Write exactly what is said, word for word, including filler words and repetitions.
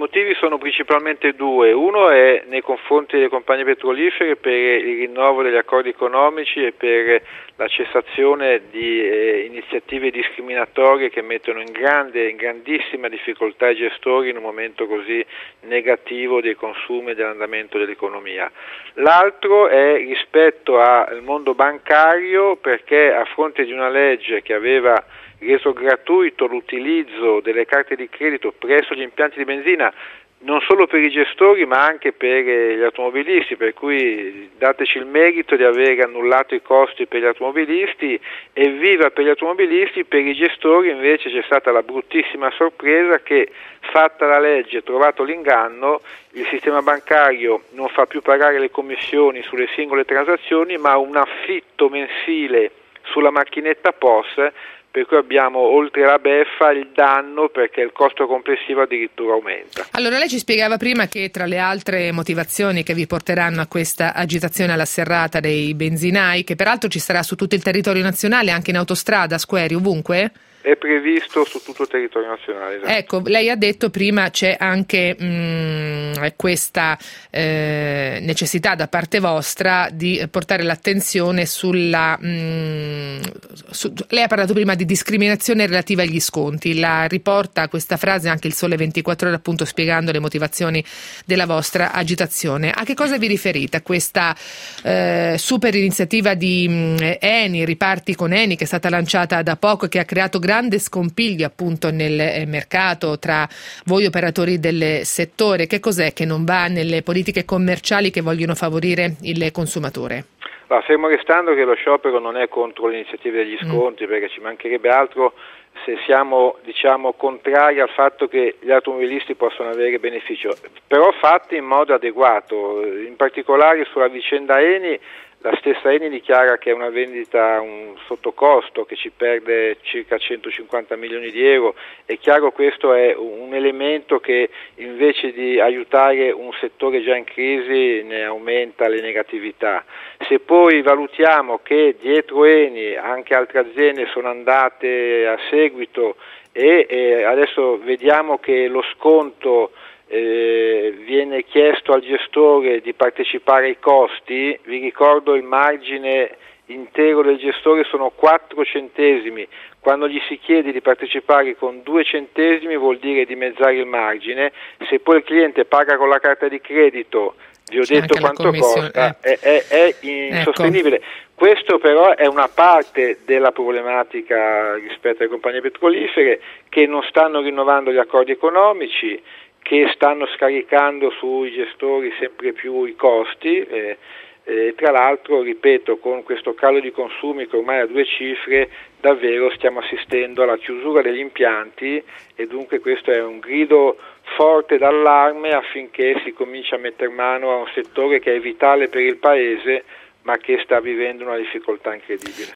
motivi sono principalmente due. Uno è nei confronti delle compagnie petrolifere per il rinnovo degli accordi economici e per la cessazione di eh, iniziative discriminatorie che mettono in grande, in grandissima difficoltà i gestori in un momento così negativo dei consumi e dell'andamento dell'economia. L'altro è rispetto al mondo bancario, perché a fronte di una legge che aveva reso gratuito l'utilizzo delle carte di credito presso gli impianti di benzina, non solo per i gestori ma anche per gli automobilisti, per cui dateci il merito di aver annullato i costi per gli automobilisti, e viva per gli automobilisti. Per i gestori invece c'è stata la bruttissima sorpresa che, fatta la legge, trovato l'inganno, il sistema bancario non fa più pagare le commissioni sulle singole transazioni ma un affitto mensile sulla macchinetta P O S, per cui abbiamo oltre la beffa il danno, perché il costo complessivo addirittura aumenta. Allora, lei ci spiegava prima che tra le altre motivazioni che vi porteranno a questa agitazione alla serrata dei benzinai, che peraltro ci sarà su tutto il territorio nazionale, anche in autostrada, square, ovunque? È previsto su tutto il territorio nazionale. Esatto. Ecco, lei ha detto prima c'è anche mh, questa eh, necessità da parte vostra di portare l'attenzione sulla... Mh, su, lei ha parlato prima di discriminazione relativa agli sconti, la riporta questa frase anche il Sole ventiquattro Ore, appunto spiegando le motivazioni della vostra agitazione. A che cosa vi riferite? A questa eh, super iniziativa di mh, Eni, riparti con Eni, che è stata lanciata da poco e che ha creato grande scompiglio appunto nel mercato tra voi operatori del settore. Che cos'è che non va nelle politiche commerciali che vogliono favorire il consumatore? Ma fermo restando che lo sciopero non è contro le iniziative degli sconti, mm. perché ci mancherebbe altro se siamo, diciamo, contrari al fatto che gli automobilisti possano avere beneficio, però fatti in modo adeguato. In particolare sulla vicenda Eni, la stessa Eni dichiara che è una vendita a un sottocosto, che ci perde circa centocinquanta milioni di euro. È chiaro, questo è un elemento che invece di aiutare un settore già in crisi ne aumenta le negatività. Se poi valutiamo che dietro Eni anche altre aziende sono andate a seguito e eh, adesso vediamo che lo sconto Eh, viene chiesto al gestore di partecipare ai costi, vi ricordo il margine intero del gestore sono quattro centesimi, quando gli si chiede di partecipare con due centesimi vuol dire dimezzare il margine. Se poi il cliente paga con la carta di credito, vi ho C'è detto quanto costa, eh. è, è, è insostenibile. Ecco. Questo però è una parte della problematica rispetto alle compagnie petrolifere, che non stanno rinnovando gli accordi economici, che stanno scaricando sui gestori sempre più i costi, eh, eh, tra l'altro, ripeto, con questo calo di consumi che ormai ha due cifre, davvero stiamo assistendo alla chiusura degli impianti, e dunque questo è un grido forte d'allarme affinché si cominci a mettere mano a un settore che è vitale per il Paese ma che sta vivendo una difficoltà incredibile.